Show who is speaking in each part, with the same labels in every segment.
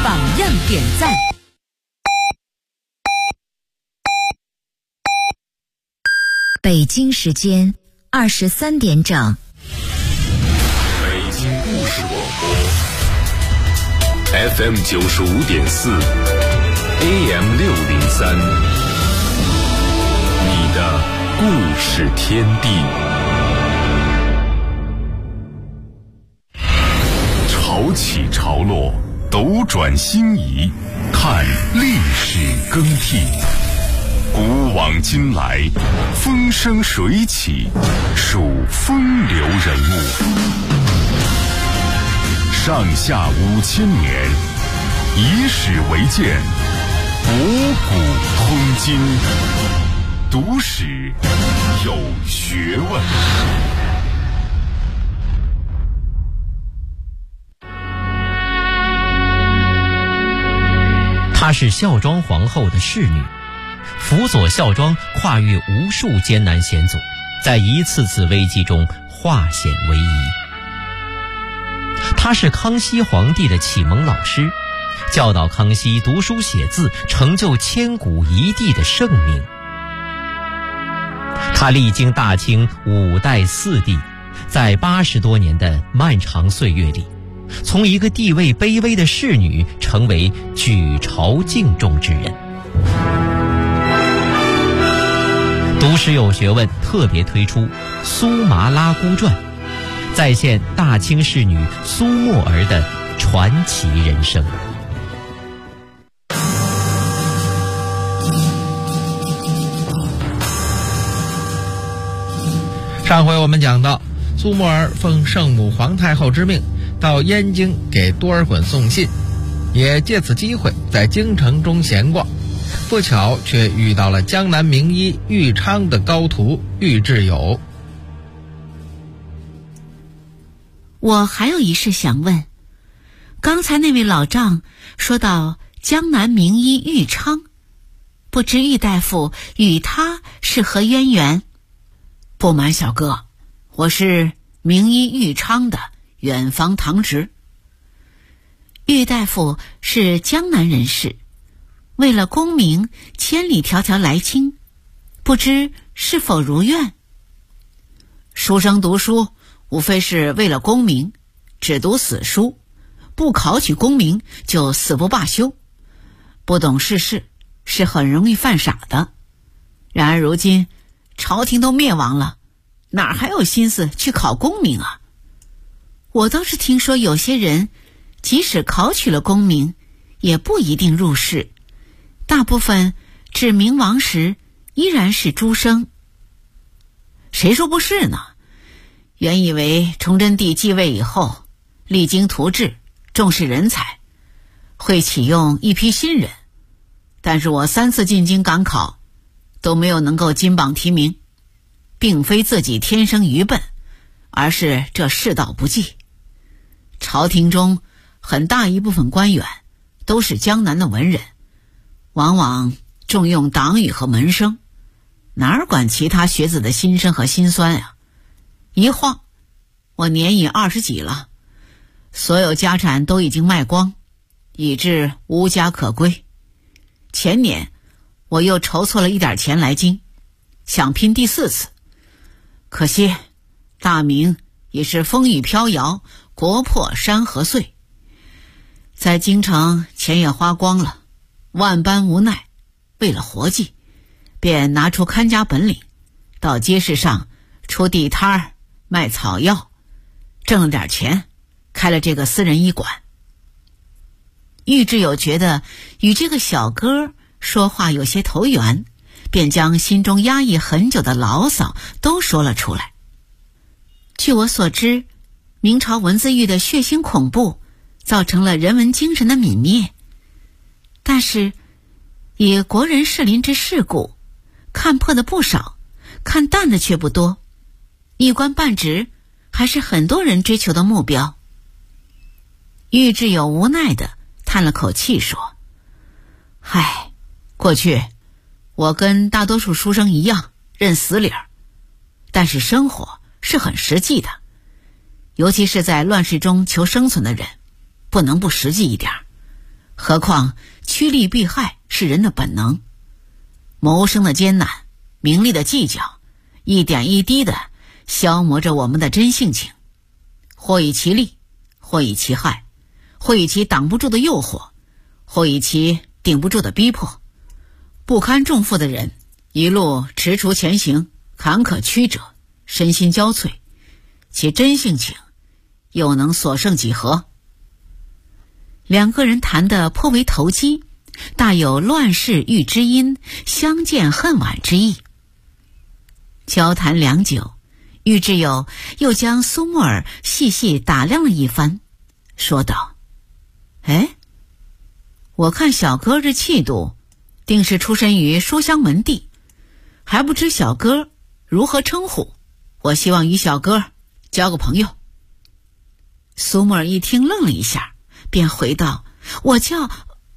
Speaker 1: 榜样点赞。
Speaker 2: 北京时间23点整。
Speaker 3: 北京故事广播 FM 95.4 AM 603，你的故事天地。潮起潮落，斗转星移，看历史更替。古往今来，风生水起，数风流人物。上下5000年，以史为鉴，博古通今，读史有学问。
Speaker 4: 她是孝庄皇后的侍女，辅佐孝庄跨越无数艰难险阻，在一次次危机中化险为夷。她是康熙皇帝的启蒙老师，教导康熙读书写字，成就千古一帝的盛名。她历经大清5代4帝，在80多年的漫长岁月里，从一个地位卑微的侍女成为举朝敬重之人。读史有学问特别推出《苏麻拉姑传》，再现大清侍女苏沫儿的传奇人生。
Speaker 5: 上回我们讲到，苏沫儿奉圣母皇太后之命到燕京给多尔衮送信，也借此机会在京城中闲逛，不巧却遇到了江南名医玉昌的高徒玉质友。
Speaker 6: 我还有一事想问，刚才那位老丈说到江南名医玉昌，不知玉大夫与他是何渊源？
Speaker 1: 不瞒小哥，我是名医玉昌的远房堂侄。
Speaker 6: 玉大夫是江南人士，为了功名千里迢迢来京，不知是否如愿？
Speaker 1: 书生读书无非是为了功名，只读死书，不考取功名就死不罢休，不懂世事，是很容易犯傻的。然而如今朝廷都灭亡了，哪还有心思去考功名啊？
Speaker 6: 我倒是听说有些人即使考取了功名，也不一定入仕，大部分至明亡时依然是诸生。
Speaker 1: 谁说不是呢？原以为崇祯帝继位以后，励精图治，重视人才，会启用一批新人，但是我3次进京赶考，都没有能够金榜题名，并非自己天生愚笨，而是这世道不济。朝廷中很大一部分官员都是江南的文人，往往重用党羽和门生，哪儿管其他学子的心声和心酸呀？一晃我年已20几了，所有家产都已经卖光，以致无家可归。前年我又筹措了一点钱来京，想拼第4次，可惜大明也是风雨飘摇，国破山河碎，在京城钱也花光了，万般无奈，为了活计，便拿出看家本领，到街市上出地摊儿卖草药，挣了点钱，开了这个私人医馆。玉质友觉得与这个小哥说话有些投缘，便将心中压抑很久的牢骚都说了出来。
Speaker 6: 据我所知，明朝文字狱的血腥恐怖造成了人文精神的泯灭，但是以国人士林之世故，看破的不少，看淡的却不多，一官半职还是很多人追求的目标。
Speaker 1: 玉质友无奈地叹了口气说，唉，过去我跟大多数书生一样认死理儿，但是生活是很实际的，尤其是在乱世中求生存的人，不能不实际一点。 何况趋利避害是人的本能，谋生的艰难，名利的计较，一点一滴地消磨着我们的真性情，或以其利，或以其害，或以其挡不住的诱惑，或以其顶不住的逼迫。不堪重负的人一路踟蹰前行，坎坷曲折，身心交瘁，其真性情又能所剩几何？两个人谈得颇为投机，大有乱世遇知音，相见恨晚之意。交谈良久，郁志友又将苏沫儿细细打量了一番，说道：哎，我看小哥这气度，定是出身于书香门第，还不知小哥如何称呼？我希望与小哥交个朋友。苏沫儿一听愣了一下，便回道：我叫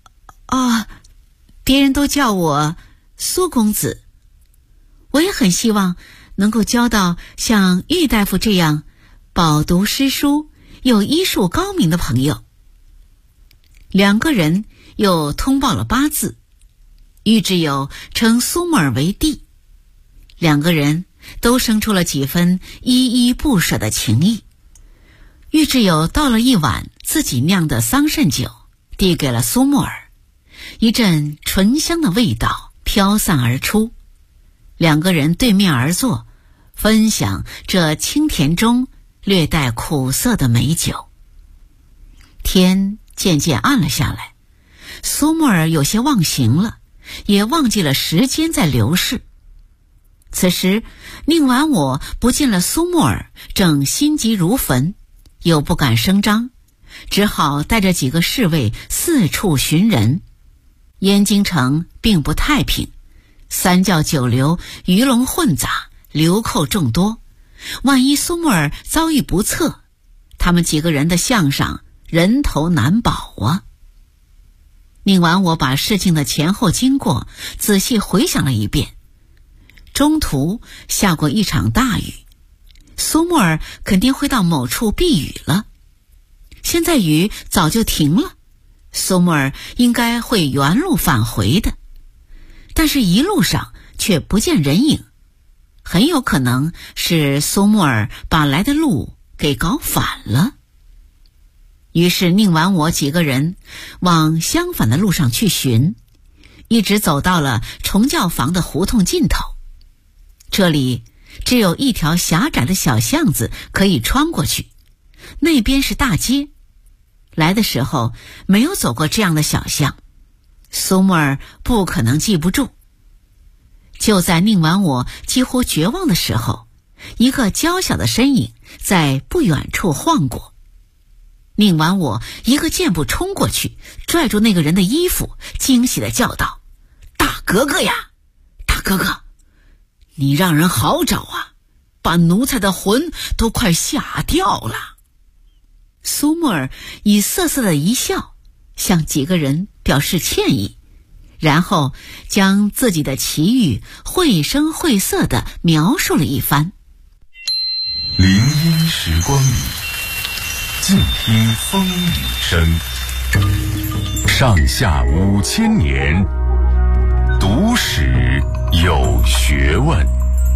Speaker 1: 别人都叫我苏公子。我也很希望能够交到像郁大夫这样饱读诗书又医术高明的朋友。两个人又通报了八字，郁志友称苏沫儿为弟，两个人都生出了几分依依不舍的情谊。郁志友倒了一碗自己酿的桑葚酒，递给了苏沫儿，一阵醇香的味道飘散而出。两个人对面而坐，分享这清甜中略带苦涩的美酒。天渐渐暗了下来，苏沫儿有些忘形了，也忘记了时间在流逝。此时宁完我不见了苏沫儿，正心急如焚，又不敢声张，只好带着几个侍卫四处寻人。燕京城并不太平，三教九流鱼龙混杂，流寇众多，万一苏沫儿遭遇不测，他们几个人的项上人头难保啊。宁完我把事情的前后经过仔细回想了一遍，中途下过一场大雨，苏沫儿肯定会到某处避雨了。现在雨早就停了，苏沫儿应该会原路返回的，但是一路上却不见人影，很有可能是苏沫儿把来的路给搞反了。于是宁完我几个人往相反的路上去寻，一直走到了崇教坊的胡同尽头。这里只有一条狭窄的小巷子可以穿过去，那边是大街。来的时候没有走过这样的小巷，苏沫儿不可能记不住。就在宁完我几乎绝望的时候，一个娇小的身影在不远处晃过。宁完我一个箭步冲过去，拽住那个人的衣服，惊喜地叫道：大哥哥呀，大哥哥，你让人好找啊，把奴才的魂都快吓掉了。苏沫儿以瑟瑟的一笑，向几个人表示歉意，然后将自己的奇遇绘声绘色地描述了一番。
Speaker 3: 林荫时光里，静听风雨声。上下5000年，读史有学问。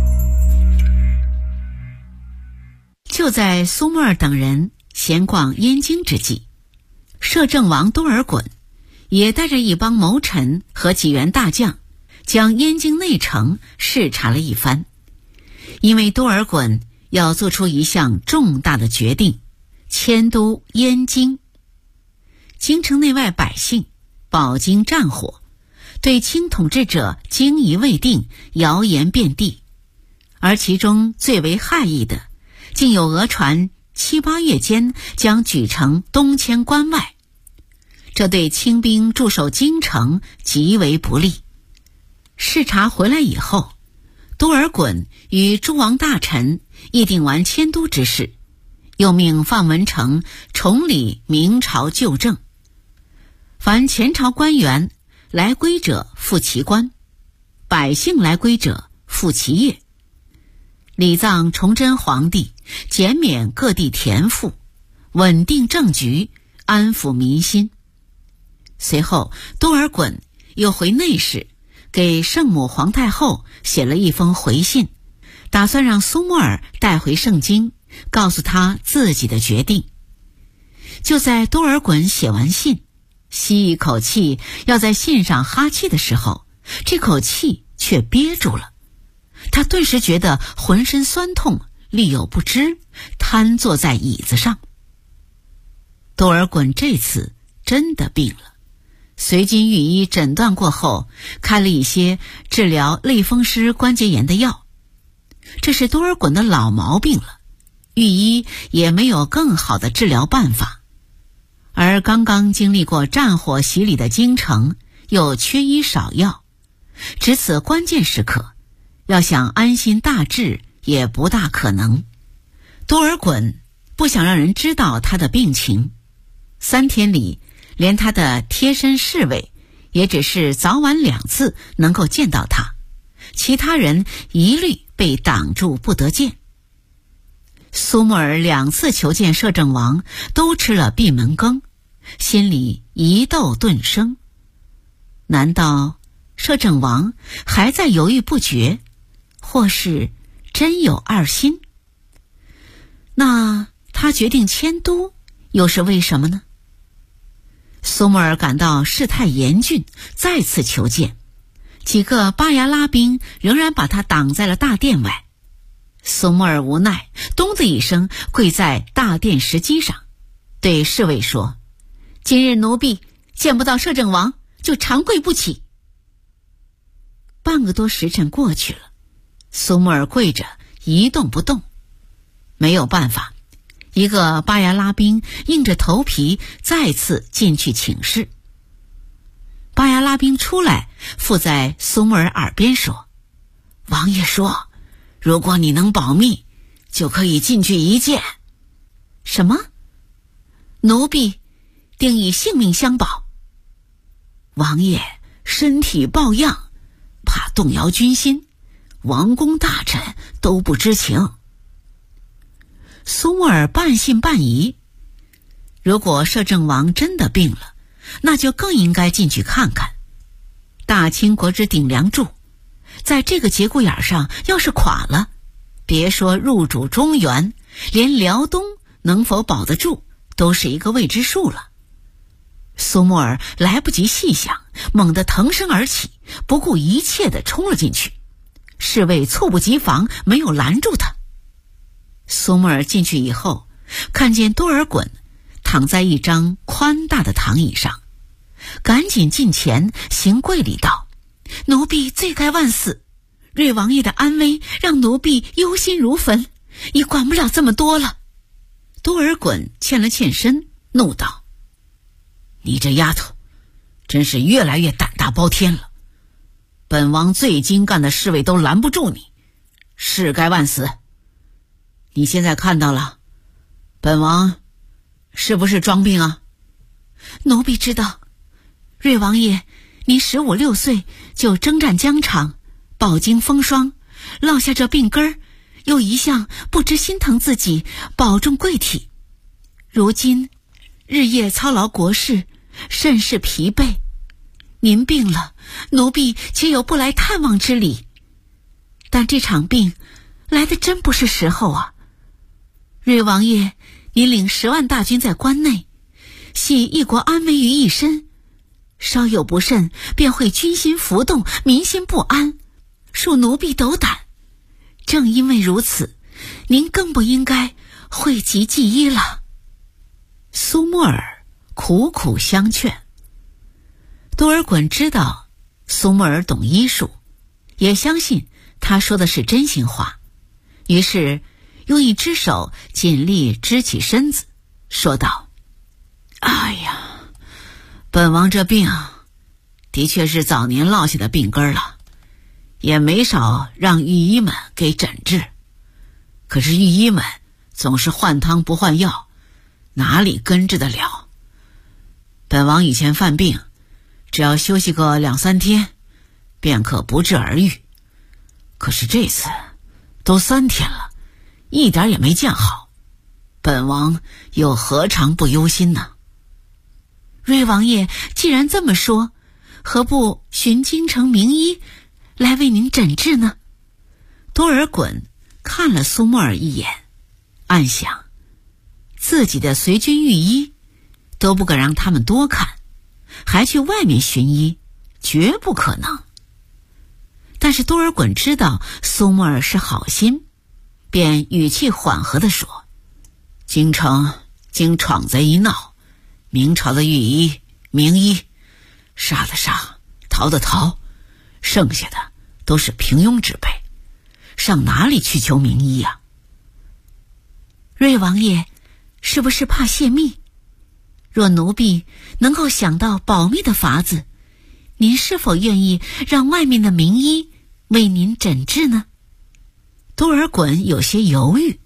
Speaker 1: 就在苏沫儿等人闲逛燕京之际，摄政王多尔衮也带着一帮谋臣和几员大将，将燕京内城视察了一番。因为多尔衮要做出一项重大的决定，迁都燕京。京城内外百姓饱经战火，对清统治者惊疑未定，谣言遍地。而其中最为骇异的，竟有讹传7、8月间将举城东迁关外，这对清兵驻守京城极为不利。视察回来以后，多尔衮与诸王大臣议定完迁都之事，又命范文成重理明朝旧政，凡前朝官员来归者复其官，百姓来归者复其业。礼葬崇祯皇帝，减免各地田赋，稳定政局，安抚民心。
Speaker 6: 随后多尔衮又回内室，给圣母皇太后写了一封回信，打算让苏沫尔带回圣经，告诉他自己的决定。就在多尔衮写完信，吸一口气要在信上哈气的时候，这口气却憋住了。他顿时觉得浑身酸痛，力有不支，瘫坐在椅子上。多尔衮这次真的病了，随军御医诊断过后，开了一些治疗类风湿关节炎的药。这是多尔衮的老毛病了，御医也没有更好的治疗办法。而刚刚经历过战火洗礼的京城又缺医少药，值此关键时刻，要想安心大治也不大可能。多尔衮不想让人知道他的病情，3天里连他的贴身侍卫也只是早晚2次能够见到他，其他人一律被挡住不得见。苏沫尔2次求见摄政王，都吃了闭门羹，心里疑窦顿生。难道摄政王还在犹豫不决，或是真有二心？那他决定迁都又是为什么呢？苏沫尔感到事态严峻，再次求见，几个巴牙拉兵仍然把他挡在了大殿外。苏沫尔无奈，咚的一声跪在大殿石基上，对侍卫说：“今日奴婢见不到摄政王，就长跪不起。”半个多时辰过去了，苏沫尔跪着一动不动。没有办法，一个巴牙拉兵硬着头皮再次进去请示。巴牙拉兵出来，附在苏沫尔耳边说：“王爷说，如果你能保密，就可以进去一见。”“什么？”“奴婢定以性命相保。”“王爷身体抱恙，怕动摇军心，王公大臣都不知情。”苏沫尔半信半疑，如果摄政王真的病了，那就更应该进去看看。大清国之顶梁柱，在这个节骨眼上要是垮了，别说入主中原，连辽东能否保得住都是一个未知数了。苏沫尔来不及细想，猛地腾身而起，不顾一切地冲了进去。侍卫猝不及防，没有拦住他。苏沫尔进去以后，看见多尔衮躺在一张宽大的躺椅上，赶紧近前行跪礼道：“奴婢罪该万死，瑞王爷的安危让奴婢忧心如焚，已管不了这么多了。”多尔衮欠了欠身，怒道：“你这丫头真是越来越胆大包天了，本王最精干的侍卫都拦不住你，是该万死。你现在看到了，本王是不是装病啊？”“奴婢知道，瑞王爷您15、16岁就征战疆场，饱经风霜，落下这病根儿，又一向不知心疼自己，保重贵体。如今日夜操劳国事，甚是疲惫。您病了，奴婢岂有不来探望之理？但这场病来得真不是时候啊！瑞王爷，您领10万大军在关内，系一国安危于一身，稍有不慎，便会军心浮动，民心不安，恕奴婢斗胆。正因为如此，您更不应该讳疾忌医了。”苏沫尔苦苦相劝。多尔衮知道苏沫尔懂医术，也相信他说的是真心话，于是用一只手尽力支起身子，说道：“哎呀，本王这病的确是早年落下的病根了，也没少让御医们给诊治，可是御医们总是换汤不换药，哪里根治得了？本王以前犯病，只要休息个2、3天，便可不治而愈。可是这次都3天了，一点也没见好，本王又何尝不忧心呢？” 瑞王爷既然这么说，何不寻京城名医来为您诊治呢？多尔衮看了苏沫儿一眼，暗想，自己的随军御医都不敢让他们多看，还去外面寻医，绝不可能。但是多尔衮知道苏沫儿是好心，便语气缓和地说：京城经闯贼一闹，明朝的御医名医杀的杀，逃的逃，剩下的都是平庸之辈，上哪里去求名医啊？瑞王爷是不是怕泄密？若奴婢能够想到保密的法子，您是否愿意让外面的名医为您诊治呢？多尔衮有些犹豫，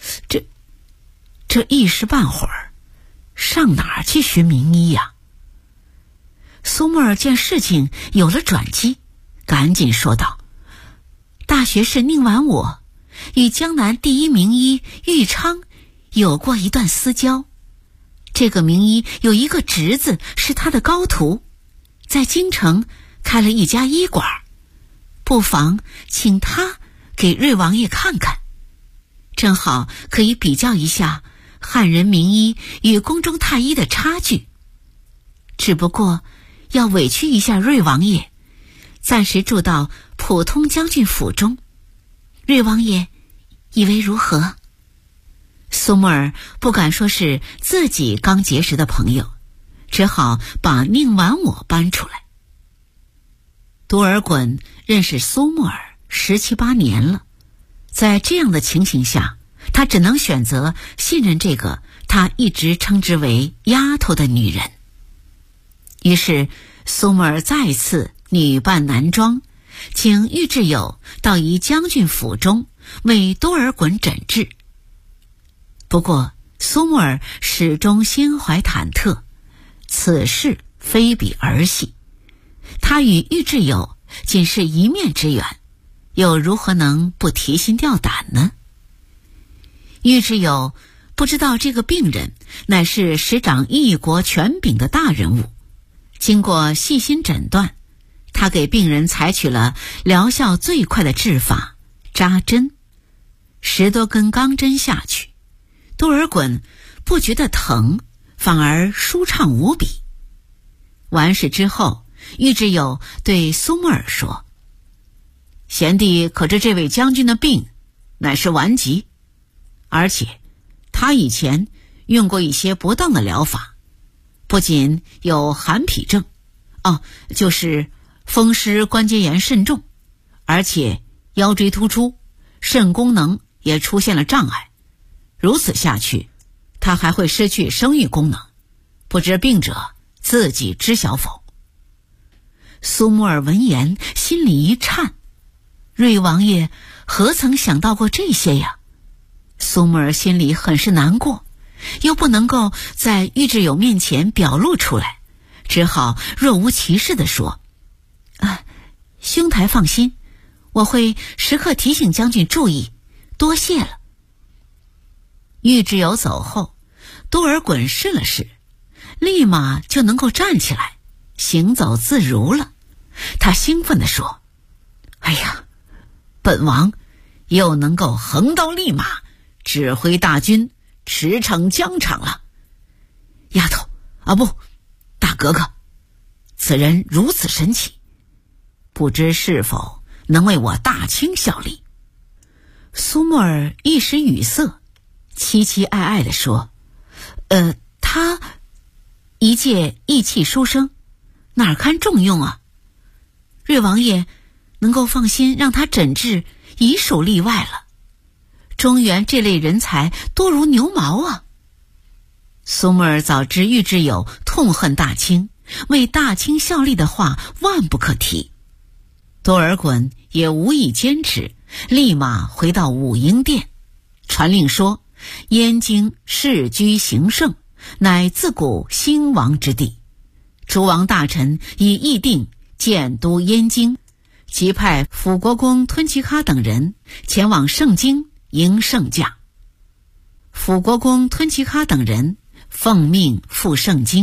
Speaker 6: 这一时半会儿上哪儿去寻名医呀？苏沫儿见事情有了转机，赶紧说道：大学士宁完我与江南第一名医玉昌有过一段私交，这个名医有一个侄子是他的高徒，在京城开了一家医馆，不妨请他给瑞王爷看看，正好可以比较一下汉人名医与宫中太医的差距。只不过要委屈一下瑞王爷，暂时住到普通将军府中，瑞王爷以为如何？苏沫儿不敢说是自己刚结识的朋友，只好把宁完我搬出来。多尔衮认识苏沫儿17、18年了，在这样的情形下，他只能选择信任这个他一直称之为丫头的女人。于是苏沫儿再次女扮男装，请玉质友到一将军府中为多尔衮诊治。不过苏沫儿始终心怀忐忑，此事非比儿戏，他与玉质友仅是一面之缘，又如何能不提心吊胆呢？玉质友不知道这个病人乃是执掌一国权柄的大人物，经过细心诊断，他给病人采取了疗效最快的治法——扎针。10多根钢针下去，多尔衮不觉得疼，反而舒畅无比。完事之后，玉质友对苏沫儿说：贤弟可知这位将军的病乃是顽疾，而且他以前用过一些不当的疗法，不仅有寒痞症，就是风湿关节炎甚重，而且腰椎突出，肾功能也出现了障碍。如此下去，他还会失去生育功能，不知病者自己知晓否？苏沫儿闻言心里一颤，瑞王爷何曾想到过这些呀？苏沫儿心里很是难过，又不能够在玉质友面前表露出来，只好若无其事地说：兄台放心，我会时刻提醒将军注意，多谢了。玉质友走后，多尔衮试了试，立马就能够站起来，行走自如了。他兴奋地说：哎呀，本王又能够横刀立马指挥大军驰骋疆场了。丫头不，大格格，此人如此神奇，不知是否能为我大清效力？苏沫儿一时语塞，凄凄爱爱地说：他一介意气书生，哪堪重用啊？瑞王爷能够放心让他诊治，已属例外了。中原这类人才多如牛毛啊！苏沫儿早知玉质友痛恨大清，为大清效力的话万不可提。多尔衮也无意坚持，立马回到武英殿，传令说：燕京世居行胜，乃自古兴亡之地，诸王大臣已议定建都燕京，即派辅国公吞奇喀等人前往盛京迎圣驾。辅国公吞奇喀等人奉命赴盛京，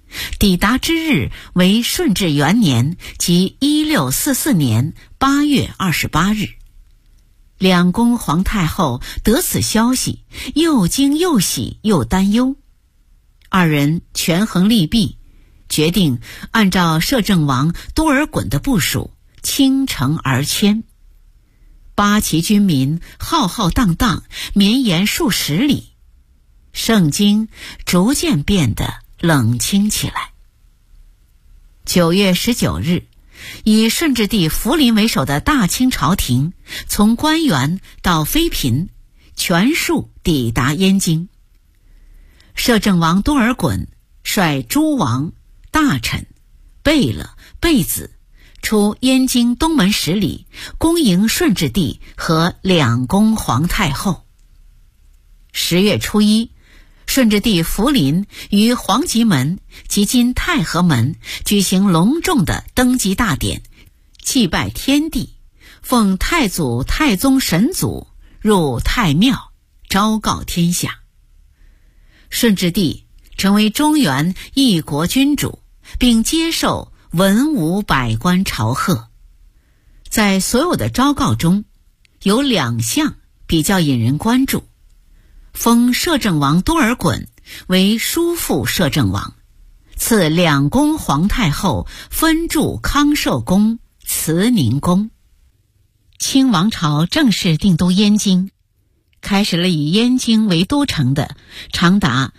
Speaker 1: 抵达之日为顺治元年，即1644年8月28日。两宫皇太后得此消息，又惊又喜又担忧。二人权衡利弊，决定按照摄政王多尔衮的部署，倾城而迁。八旗军民浩浩荡荡，绵延数十里，盛京逐渐变得冷清起来。9月19日，以顺治帝福临为首的大清朝廷，从官员到妃嫔，全数抵达燕京。摄政王多尔衮率诸王、大臣、贝勒、贝子出燕京东门10里，恭迎顺治帝和两宫皇太后。10月初1，顺治帝福临于皇极门即今太和门举行隆重的登基大典，祭拜天地，奉太祖太宗神祖入太庙，昭告天下。顺治帝成为中原一国君主，并接受文武百官朝贺。在所有的昭告中，有2项比较引人关注：封摄政王多尔衮为叔父摄政王，赐两宫皇太后分驻康寿宫、慈宁宫。清王朝正式定都燕京，开始了以燕京为都城的长达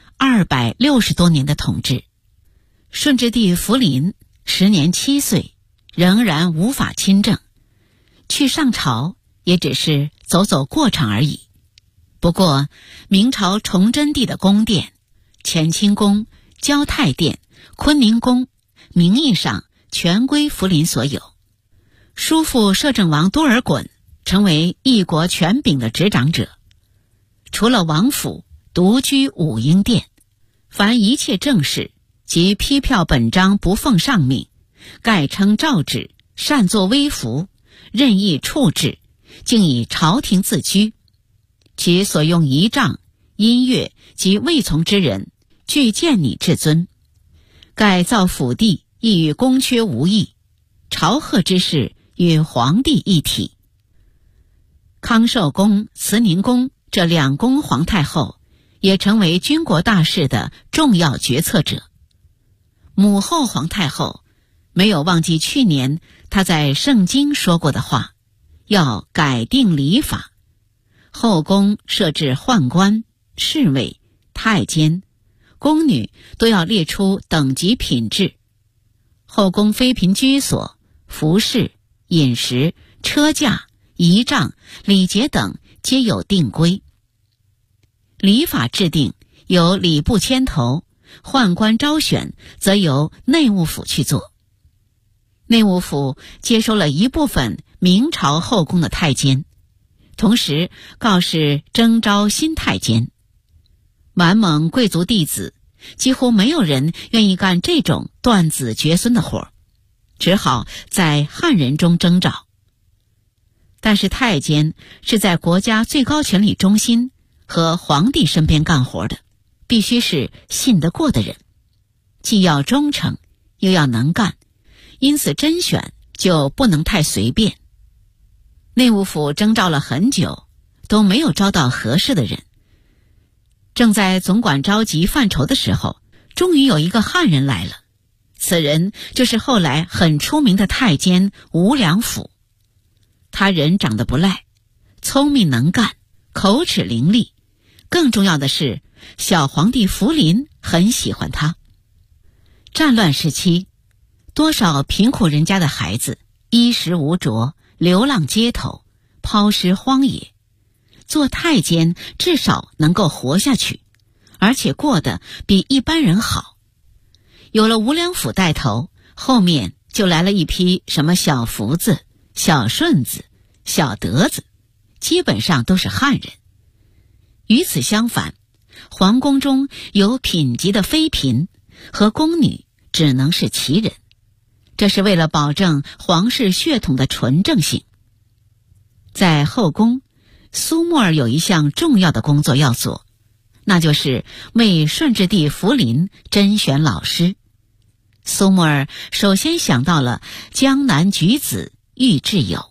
Speaker 1: 260多年的统治。顺治帝福临时年7岁，仍然无法亲政，去上朝也只是走走过场而已。不过明朝崇祯帝的宫殿乾清宫、交泰殿、坤宁宫名义上全归福临所有。叔父摄政王多尔衮成为一国权柄的执掌者，除了王府，独居武英殿，凡一切政事及批票本章不奉上命，盖称诏旨，擅作威服，任意处置，竟以朝廷自居。其所用仪仗、音乐及卫从之人，俱见拟至尊。盖造府地亦与宫阙无异，朝贺之事与皇帝一体。康寿宫、慈宁宫这两宫皇太后也成为军国大事的重要决策者。母后皇太后没有忘记去年她在圣经说过的话，要改定礼法，后宫设置宦官、侍卫、太监，宫女都要列出等级品质。后宫妃嫔居所、服饰、饮食、车驾、仪仗、礼节等皆有定规。礼法制定由礼部牵头，宦官招选则由内务府去做。内务府接收了一部分明朝后宫的太监，同时告示征召新太监。满蒙贵族弟子几乎没有人愿意干这种断子绝孙的活，只好在汉人中征召。但是太监是在国家最高权力中心和皇帝身边干活的，必须是信得过的人，既要忠诚又要能干，因此甄选就不能太随便。内务府征召了很久，都没有招到合适的人。正在总管着急犯愁的时候，终于有一个汉人来了。此人就是后来很出名的太监吴良辅。他人长得不赖，聪明能干，口齿伶俐，更重要的是小皇帝福临很喜欢他。战乱时期，多少贫苦人家的孩子衣食无着，流浪街头，抛尸荒野。做太监至少能够活下去，而且过得比一般人好。有了吴良辅带头，后面就来了一批什么小福子、小顺子、小德子，基本上都是汉人。与此相反，皇宫中有品级的妃嫔和宫女只能是旗人，这是为了保证皇室血统的纯正性。在后宫，苏沫儿有一项重要的工作要做，那就是为顺治帝福临甄选老师， 苏沫儿首先想到了江南举子喻志友。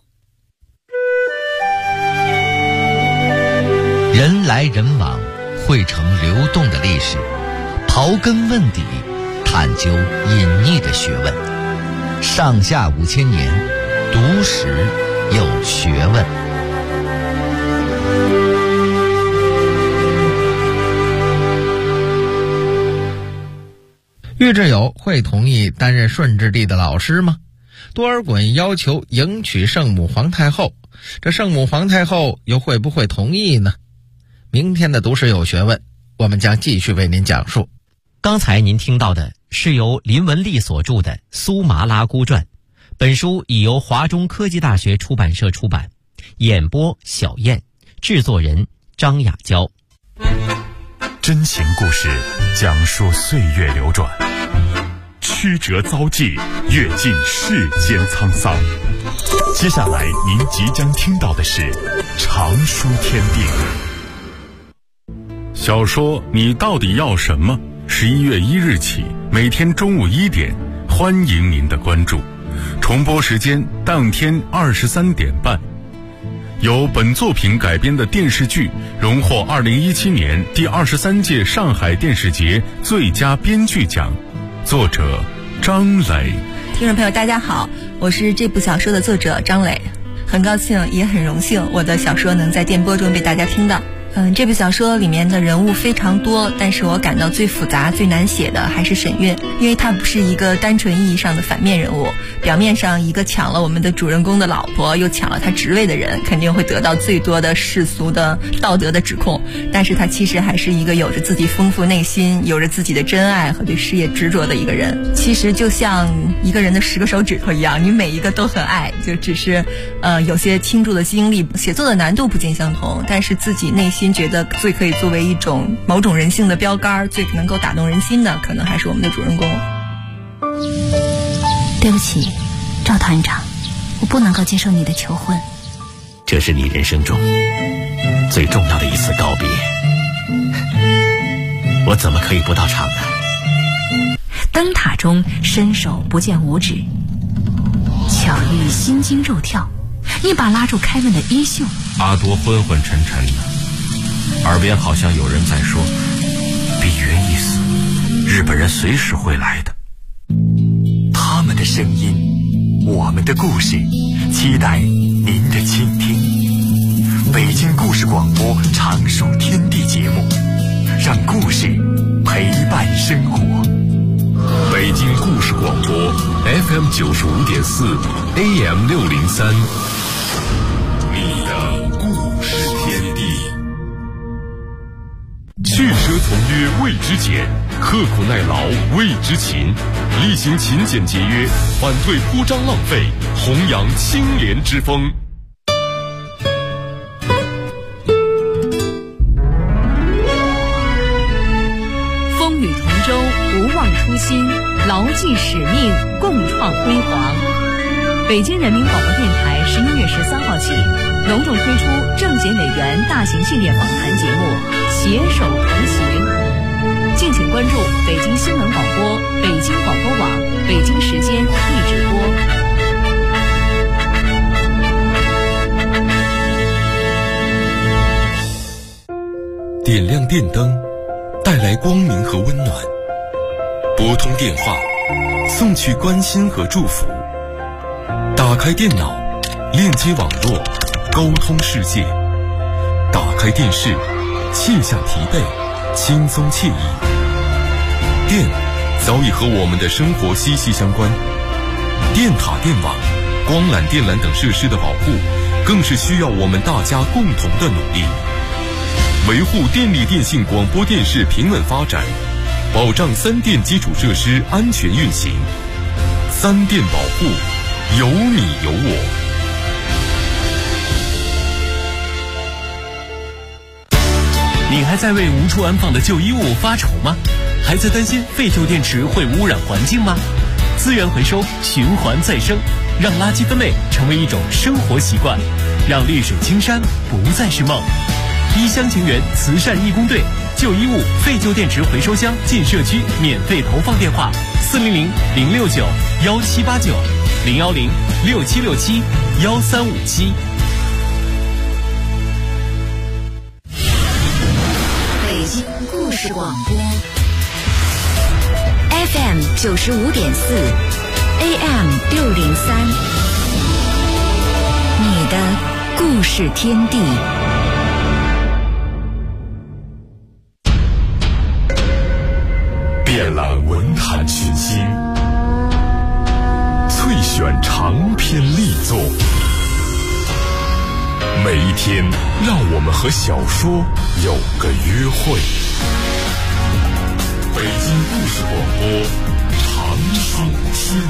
Speaker 7: 人来人往，汇成流动的历史，刨根问底，探究隐匿的学问。上下5000年，读史有学问。
Speaker 5: 喻志友会同意担任顺治帝的老师吗？多尔衮要求迎娶圣母皇太后，这圣母皇太后又会不会同意呢？明天的读史有学问，我们将继续为您讲述。
Speaker 4: 刚才您听到的是由林文丽所著的《苏麻拉姑传》，本书已由华中科技大学出版社出版，演播小燕，制作人张雅娇。
Speaker 3: 真情故事讲述岁月流转，曲折遭际，阅尽世间沧桑。接下来您即将听到的是常书天地。小说你到底要什么？11月1日起，每天中午1点，欢迎您的关注。重播时间当天23点半。由本作品改编的电视剧荣获2017年第23届上海电视节最佳编剧奖，作者张磊。
Speaker 8: 听众朋友大家好，我是这部小说的作者张磊，很高兴也很荣幸我的小说能在电波中被大家听到。这部小说里面的人物非常多，但是我感到最复杂最难写的还是沈月，因为她不是一个单纯意义上的反面人物，表面上一个抢了我们的主人公的老婆又抢了他职位的人，肯定会得到最多的世俗的道德的指控，但是他其实还是一个有着自己丰富内心，有着自己的真爱和对事业执着的一个人。其实就像一个人的10个手指头一样，你每一个都很爱，就只是有些倾注的精力，写作的难度不尽相同，但是自己内心觉得最可以作为一种某种人性的标杆，最能够打动人心的，可能还是我们的主人公。
Speaker 9: 对不起，赵团长，我不能够接受你的求婚。
Speaker 10: 这是你人生中最重要的一次告别，我怎么可以不到场呢？
Speaker 2: 灯塔中伸手不见五指，巧遇心惊肉跳，一把拉住凯文的衣袖。
Speaker 11: 阿多昏昏沉沉的，耳边好像有人在说，比原意思，日本人随时会来的。
Speaker 10: 他们的声音，我们的故事，期待您的倾听。北京故事广播常书天地节目，让故事陪伴生活。
Speaker 3: 北京故事广播 FM 95.4 AM 603，你的故事天地。去奢从约谓之俭，刻苦耐劳谓之勤，厉行勤俭节约，反对铺张浪费，弘扬清廉之风。
Speaker 12: 风雨同舟，不忘初心，牢记使命，共创辉煌。北京人民广播电台11月13号起隆重推出政协委员大型系列访谈节目《携手同行》，敬请关注北京新闻广播、北京广播网、北京时间一直播。
Speaker 3: 点亮电灯，带来光明和温暖；拨通电话，送去关心和祝福；打开电脑，链接网络，沟通世界；打开电视，卸下疲惫，轻松惬意。电早已和我们的生活息息相关，电塔、电网、光缆、电缆等设施的保护，更是需要我们大家共同的努力。维护电力电信广播电视平稳发展，保障三电基础设施安全运行。三电保护，有你有我。
Speaker 13: 你还在为无处安放的旧衣物发愁吗？还在担心废旧电池会污染环境吗？资源回收，循环再生，让垃圾分类成为一种生活习惯，让绿水青山不再是梦。一厢情愿慈善义工队旧衣物、废旧电池回收箱进社区免费投放电话：400-069-1789，010-6767-1357。
Speaker 2: 北京故事广播 FM 95.4 AM 603，你的故事天地。
Speaker 3: 遍览文坛群星，萃选长篇力作，每一天让我们和小说有个约会。北京故事广播，长寿天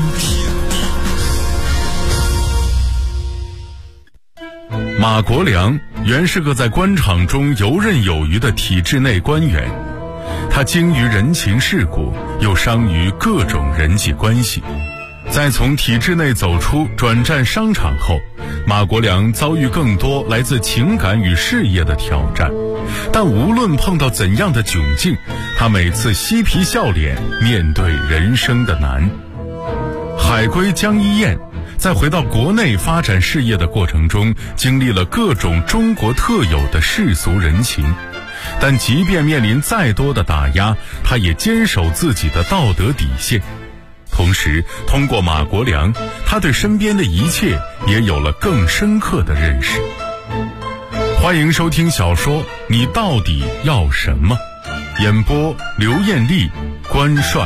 Speaker 3: 地。马国良原是个在官场中游刃有余的体制内官员，他精于人情世故，又商于各种人际关系。在从体制内走出转战商场后，马国良遭遇更多来自情感与事业的挑战，但无论碰到怎样的窘境，他每次嬉皮笑脸面对人生的难。海归江一燕在回到国内发展事业的过程中，经历了各种中国特有的世俗人情，但即便面临再多的打压，他也坚守自己的道德底线。同时，通过马国良，他对身边的一切也有了更深刻的认识。欢迎收听小说《你到底要什么》，演播刘艳丽、关帅。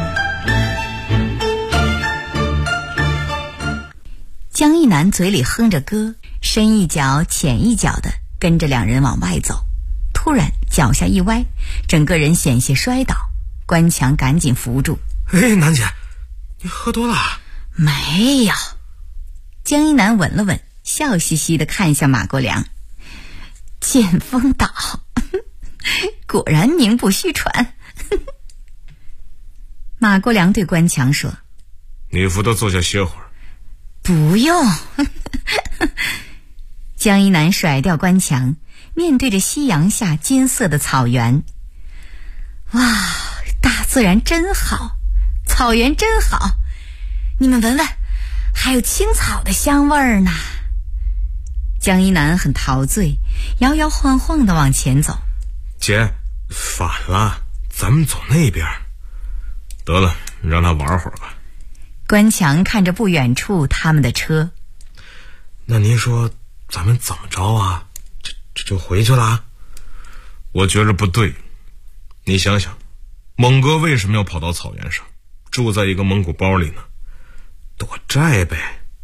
Speaker 2: 江一南嘴里哼着歌，深一脚浅一脚的跟着两人往外走，突然脚下一歪，整个人险些摔倒，关强赶紧扶住。
Speaker 14: 南姐，你喝多了？
Speaker 2: 没有。江一南稳了稳，笑嘻嘻地看向马国良。剑锋岛果然名不虚传。马国良对关强说：
Speaker 14: 你扶他坐下歇会儿。
Speaker 2: 不用。江一南甩掉关强，面对着夕阳下金色的草原。哇，大自然真好，草原真好，你们闻闻，还有青草的香味儿呢。江一南很陶醉，摇摇晃晃地往前走。
Speaker 14: 姐，反了，咱们走那边。得了，让他玩会儿吧。
Speaker 2: 关强看着不远处他们的车。
Speaker 14: 那您说咱们怎么着啊？这就回去了？我觉着不对。你想想，蒙哥为什么要跑到草原上，住在一个蒙古包里呢？躲债呗。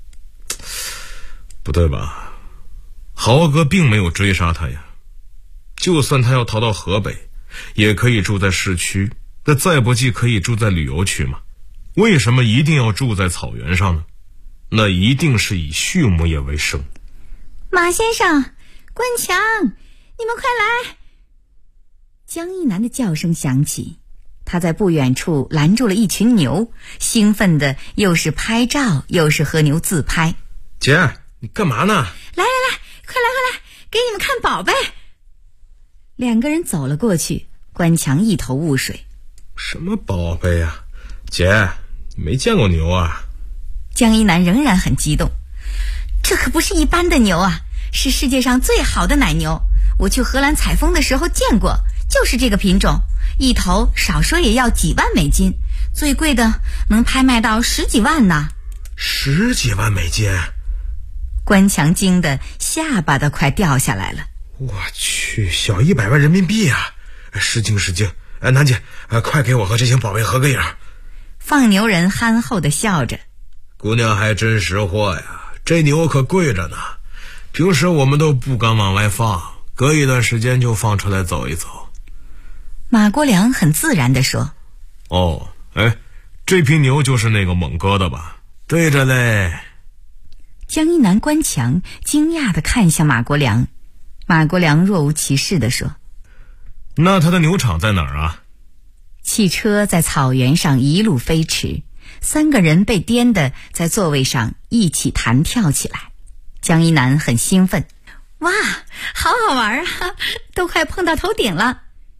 Speaker 14: 不对吧？豪哥并没有追杀他呀，就算他要逃到河北，也可以住在市区，那再不济可以住在旅游区嘛。为什么一定要住在草原上呢？那一定是以畜牧业为生。
Speaker 2: 马先生，关强，你们快来！江一南的叫声响起，他在不远处拦住了一群牛，兴奋的又是拍照又是和牛自拍。
Speaker 14: 姐，你干嘛呢？
Speaker 2: 来，快来，给你们看宝贝。两个人走了过去，关强一头雾水。
Speaker 14: 什么宝贝啊？姐，你没见过牛啊？
Speaker 2: 江一南仍然很激动。这可不是一般的牛啊，是世界上最好的奶牛，我去荷兰采风的时候见过，就是这个品种，一头少说也要几万美金，最贵的能拍卖到10几万呢。
Speaker 14: 10几万美金？
Speaker 2: 关强惊得下巴都快掉下来了。
Speaker 14: 我去，小100万人民币啊！失敬。南姐，快给我和这些宝贝合个影。
Speaker 2: 放牛人憨厚地笑着。
Speaker 14: 姑娘还真识货呀，这牛可贵着呢，平时我们都不敢往外放，隔一段时间就放出来走一走。
Speaker 2: 马国良很自然地说：
Speaker 14: 哦，这批牛就是那个蒙哥的吧？对着嘞。
Speaker 2: 江一南、关强惊讶地看向马国良，马国良若无其事地说：
Speaker 14: 那他的牛场在哪儿啊？
Speaker 2: 汽车在草原上一路飞驰，3个人被颠得在座位上一起弹跳起来。江一南很兴奋，哇，好好玩啊，都快碰到头顶了。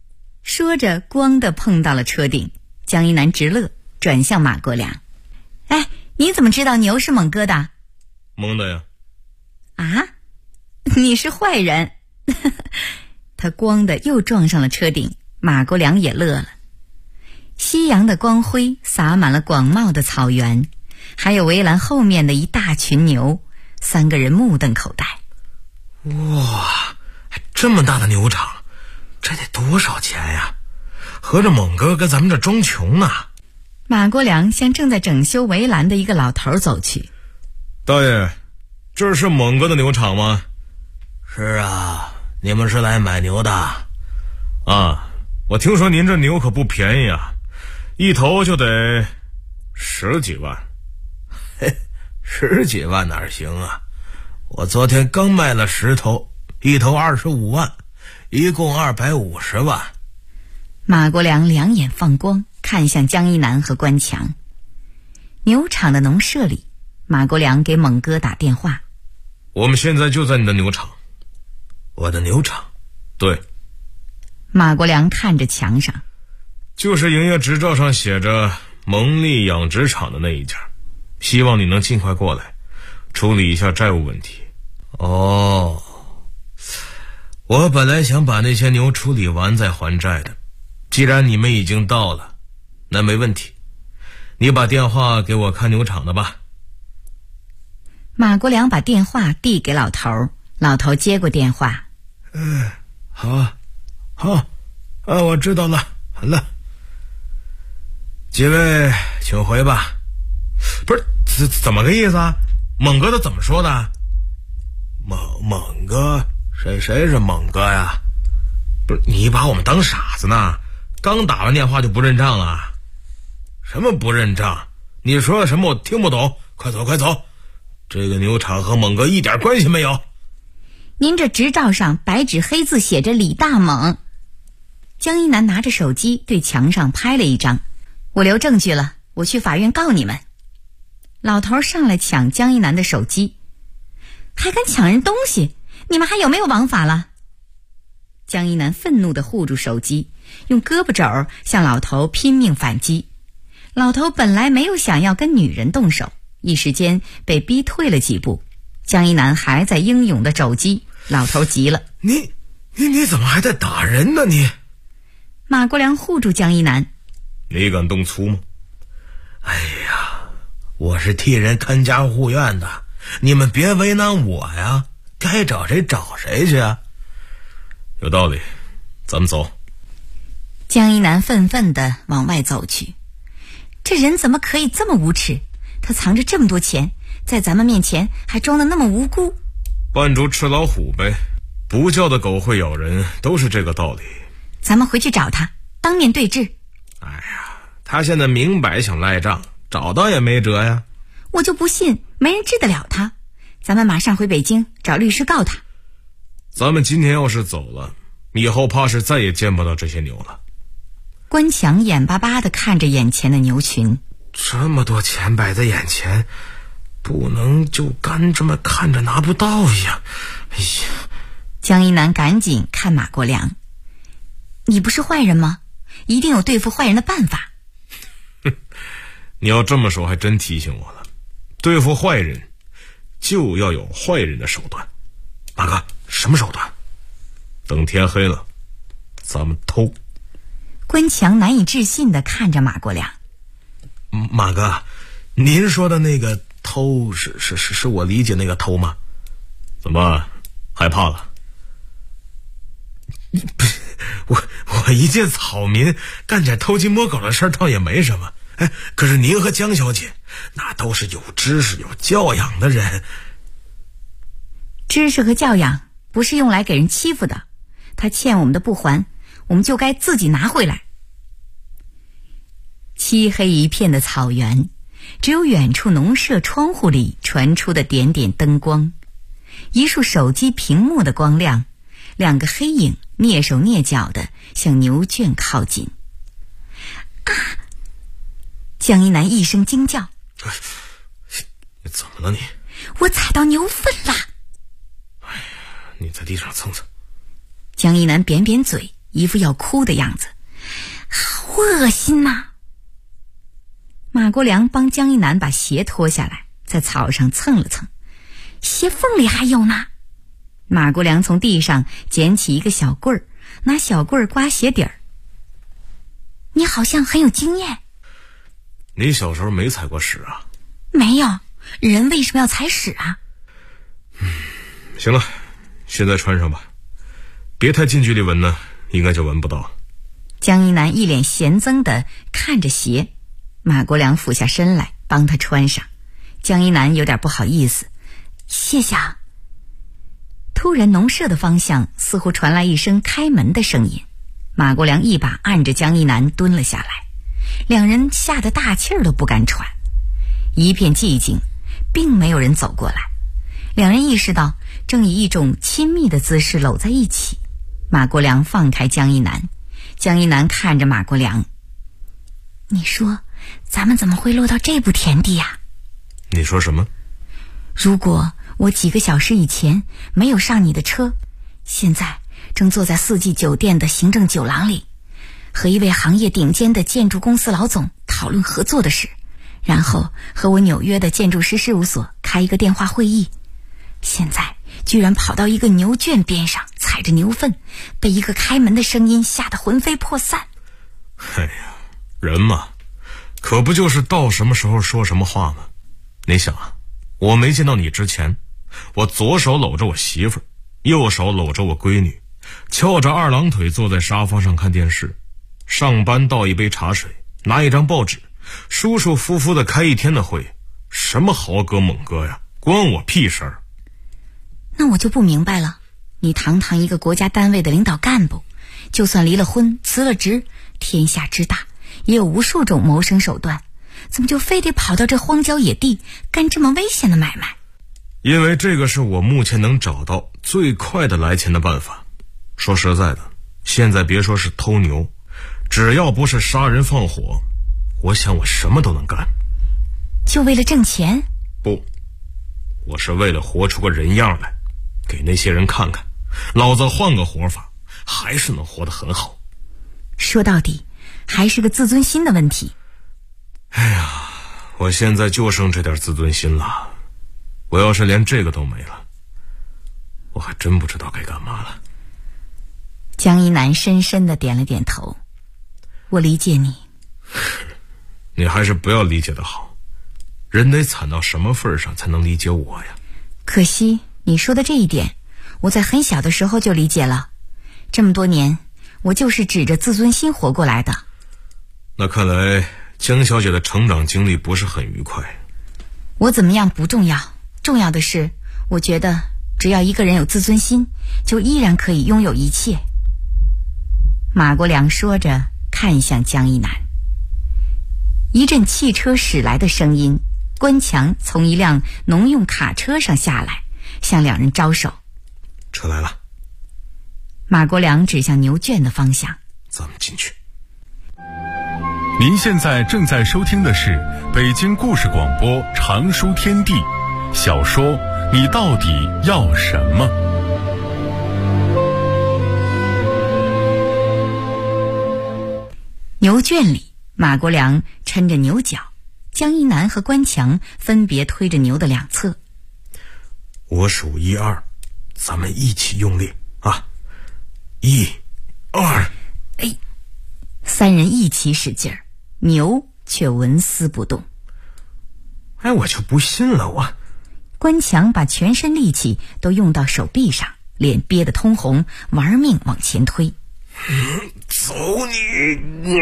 Speaker 2: 说着，咣的碰到了车顶。江一南直乐，转向马国良：“哎，你怎么知道牛是猛哥的？”“
Speaker 14: 蒙的呀。”“
Speaker 2: 啊，你是坏人。”他咣的又撞上了车顶，马国良也乐了。夕阳的光辉洒满了广袤的草原，还有围栏后面的一大群牛，三个人目瞪口呆。
Speaker 14: 哇，这么大的牛场，这得多少钱呀？合着猛哥跟咱们这装穷啊！
Speaker 2: 马国良向正在整修围栏的一个老头走去。
Speaker 14: “大爷，这是猛哥的牛场吗？”“
Speaker 15: 是啊，你们是来买牛的？”“
Speaker 14: 啊，我听说您这牛可不便宜啊，一头就得10几万。”“
Speaker 15: 嘿，10几万哪行啊？我昨天刚卖了10头，一头25万，一共250万。”
Speaker 2: 马国良两眼放光，看向江一南和关强。牛场的农舍里，马国良给猛哥打电话：“
Speaker 14: 我们现在就在你的牛场。”“
Speaker 15: 我的牛场？”“
Speaker 14: 对。”
Speaker 2: 马国良看着墙上，
Speaker 14: 就是营业执照上写着蒙利养殖场的那一家，希望你能尽快过来处理一下债务问题。”“
Speaker 15: 哦，我本来想把那些牛处理完再还债的，既然你们已经到了，那没问题，你把电话给我看牛场的吧。”
Speaker 2: 马国良把电话递给老头，老头接过电话：“
Speaker 15: 好，我知道了，好了，几位请回吧。”“
Speaker 14: 不是，怎么个意思啊？猛哥他怎么说的？”“
Speaker 15: 猛哥？谁是猛哥呀？”“
Speaker 14: 不是，你把我们当傻子呢？刚打完电话就不认账了？”“
Speaker 15: 什么不认账？你说的什么我听不懂，快走，这个牛场和猛哥一点关系没有。”“
Speaker 2: 您这执照上白纸黑字写着李大猛。”江一南拿着手机对墙上拍了一张：“我留证据了，我去法院告你们。”老头上来抢江一南的手机：“还敢抢人东西，你们还有没有王法了？”江一南愤怒地护住手机，用胳膊肘向老头拼命反击。老头本来没有想要跟女人动手，一时间被逼退了几步。江一南还在英勇地肘击，老头急了：“
Speaker 15: 你怎么还在打人呢？你！”
Speaker 2: 马国良护住江一南：“
Speaker 14: 你敢动粗吗？”“
Speaker 15: 哎呀，我是替人看家护院的，你们别为难我呀，该找谁找谁去啊。”“
Speaker 14: 有道理，咱们走。”
Speaker 2: 江一南愤愤地往外走去。这人怎么可以这么无耻？他藏着这么多钱，在咱们面前还装得那么无辜。
Speaker 14: 扮猪吃老虎呗，不叫的狗会咬人，都是这个道理。
Speaker 2: 咱们回去找他，当面对质。
Speaker 14: 哎呀，他现在明摆想赖账，找到也没辙呀。
Speaker 2: 我就不信没人治得了他。咱们马上回北京找律师告他。
Speaker 14: 咱们今天要是走了，以后怕是再也见不到这些牛了。
Speaker 2: 关强眼巴巴地看着眼前的牛群，
Speaker 15: 这么多钱摆在眼前，不能就干这么看着拿不到呀！哎呀！
Speaker 2: 江一南赶紧看马国良：“你不是坏人吗？一定有对付坏人的办法。”
Speaker 14: 你要这么说还真提醒我了，对付坏人就要有坏人的手段。马哥，什么手段？等天黑了，咱们偷。
Speaker 2: 关强难以置信地看着马国良：“
Speaker 15: 马哥，您说的那个偷是我理解那个偷吗？”“
Speaker 14: 怎么害怕了？”“
Speaker 15: 我一介草民，干点偷鸡摸狗的事儿倒也没什么。哎，可是您和江小姐那都是有知识有教养的人。”“
Speaker 2: 知识和教养不是用来给人欺负的，他欠我们的不还，我们就该自己拿回来。”漆黑一片的草原，只有远处农舍窗户里传出的点点灯光，一束手机屏幕的光亮，两个黑影蹑手蹑脚地向牛圈靠近。啊！江一南一声惊叫：“
Speaker 15: 你怎么了你？”“
Speaker 2: 我踩到牛粪了！”“
Speaker 15: 哎呀，你在地上蹭蹭。”
Speaker 2: 江一南扁扁嘴， 一副要哭的样子。好恶心呐！马国良帮江一南把鞋脱下来，在草上蹭了蹭，鞋缝里还有呢。马国良从地上捡起一个小棍儿，拿小棍儿刮鞋底儿。你好像很有经验。
Speaker 14: 你小时候没踩过屎啊？
Speaker 2: 没有，人为什么要踩屎啊？
Speaker 14: 行了，现在穿上吧，别太近距离闻呢，应该就闻不到。
Speaker 2: 江一南一脸嫌憎地看着鞋，马国良俯下身来帮他穿上。江一南有点不好意思，谢谢啊。突然农舍的方向似乎传来一声开门的声音，马国良一把按着江一南蹲了下来，两人吓得大气儿都不敢喘。一片寂静，并没有人走过来。两人意识到正以一种亲密的姿势搂在一起。马国良放开江一南，江一南看着马国良，你说咱们怎么会落到这步田地呀？
Speaker 14: 你说什么？
Speaker 2: 如果我几个小时以前没有上你的车，现在正坐在四季酒店的行政酒廊里，和一位行业顶尖的建筑公司老总讨论合作的事，然后和我纽约的建筑师事务所开一个电话会议。现在居然跑到一个牛圈边上踩着牛粪，被一个开门的声音吓得魂飞魄散。
Speaker 14: 哎呀，人嘛，可不就是到什么时候说什么话吗？你想啊，我没见到你之前，我左手搂着我媳妇儿，右手搂着我闺女，翘着二郎腿坐在沙发上看电视，上班倒一杯茶水，拿一张报纸，舒舒服服的开一天的会，什么豪哥猛哥呀，关我屁事儿。
Speaker 2: 那我就不明白了，你堂堂一个国家单位的领导干部，就算离了婚辞了职，天下之大也有无数种谋生手段，怎么就非得跑到这荒郊野地干这么危险的买卖？
Speaker 14: 因为这个是我目前能找到最快的来钱的办法。说实在的，现在别说是偷牛，只要不是杀人放火，我想我什么都能干。
Speaker 2: 就为了挣钱？
Speaker 14: 不，我是为了活出个人样来，给那些人看看，老子换个活法还是能活得很好。
Speaker 2: 说到底还是个自尊心的问题。
Speaker 14: 哎呀，我现在就剩这点自尊心了，我要是连这个都没了，我还真不知道该干嘛了。
Speaker 2: 江一南深深地点了点头，我理解你。
Speaker 14: 你还是不要理解的好，人得惨到什么份上才能理解我呀？
Speaker 2: 可惜你说的这一点我在很小的时候就理解了，这么多年我就是指着自尊心活过来的。
Speaker 14: 那看来江小姐的成长经历不是很愉快。
Speaker 2: 我怎么样不重要，重要的是我觉得只要一个人有自尊心，就依然可以拥有一切。马国良说着看向江一南。一阵汽车驶来的声音，关强从一辆农用卡车上下来，向两人招手。
Speaker 14: 车来了。
Speaker 2: 马国良指向牛圈的方向。
Speaker 14: 咱们进去。
Speaker 3: 您现在正在收听的是北京故事广播长书天地小说《你到底要什么》。
Speaker 2: 牛圈里，马国良抻着牛角，江一南和关强分别推着牛的两侧。
Speaker 14: 我数1、2，咱们一起用力啊！1、2，
Speaker 2: 哎！三人一起使劲儿，牛却纹丝不动。
Speaker 14: 哎，我就不信了，我。
Speaker 2: 关强把全身力气都用到手臂上，脸憋得通红，玩命往前推。
Speaker 14: 走你！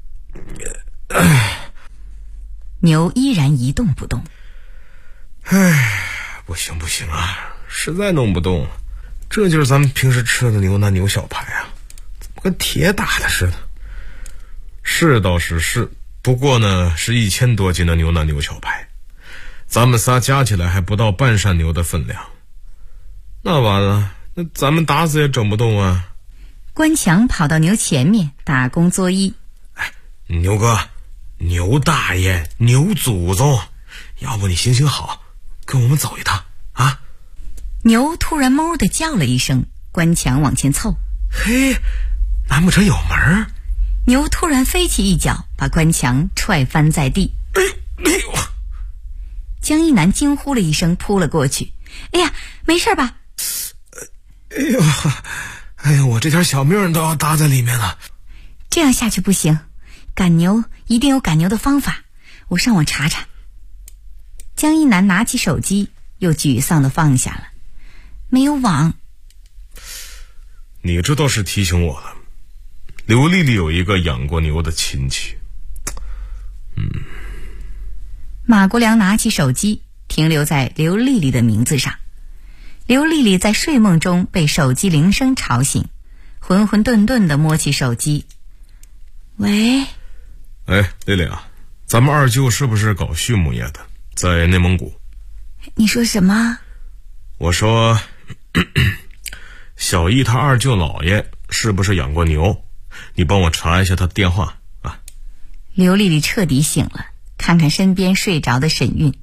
Speaker 2: 牛依然一动不动。
Speaker 14: 不行啊，实在弄不动了。这就是咱们平时吃的牛腩牛小排啊，怎么跟铁打的似的？是倒是，不过呢是1000多斤的牛腩牛小排，咱们仨加起来还不到半扇牛的分量。那完了，那咱们打死也整不动啊！
Speaker 2: 关强跑到牛前面打工作揖。
Speaker 14: 牛哥，牛大爷，牛祖宗，要不你行好，跟我们走一趟啊！
Speaker 2: 牛突然哞地叫了一声，关强往前凑。
Speaker 14: 嘿，
Speaker 15: 难不成有门？
Speaker 2: 牛突然飞起一脚，把关强踹翻在地。
Speaker 15: 哎呦！
Speaker 2: 江一南惊呼了一声，扑了过去。哎呀，没事吧？
Speaker 15: 哎呦，我这条小命都要搭在里面了。
Speaker 2: 这样下去不行，赶牛一定有赶牛的方法，我上网查查。江一南拿起手机，又沮丧地放下了。没有网。
Speaker 14: 你这倒是提醒我了，刘丽丽有一个养过牛的亲戚。
Speaker 2: 马国良拿起手机，停留在刘丽丽的名字上。刘丽丽在睡梦中被手机铃声吵醒，浑浑沌沌地摸起手机。喂。
Speaker 14: 哎，丽丽啊，咱们二舅是不是搞畜牧业的，在内蒙古？
Speaker 2: 你说什么？
Speaker 14: 我说小易他二舅姥爷是不是养过牛？你帮我查一下他电话啊。
Speaker 2: 刘丽丽彻底醒了，看看身边睡着的沈韵。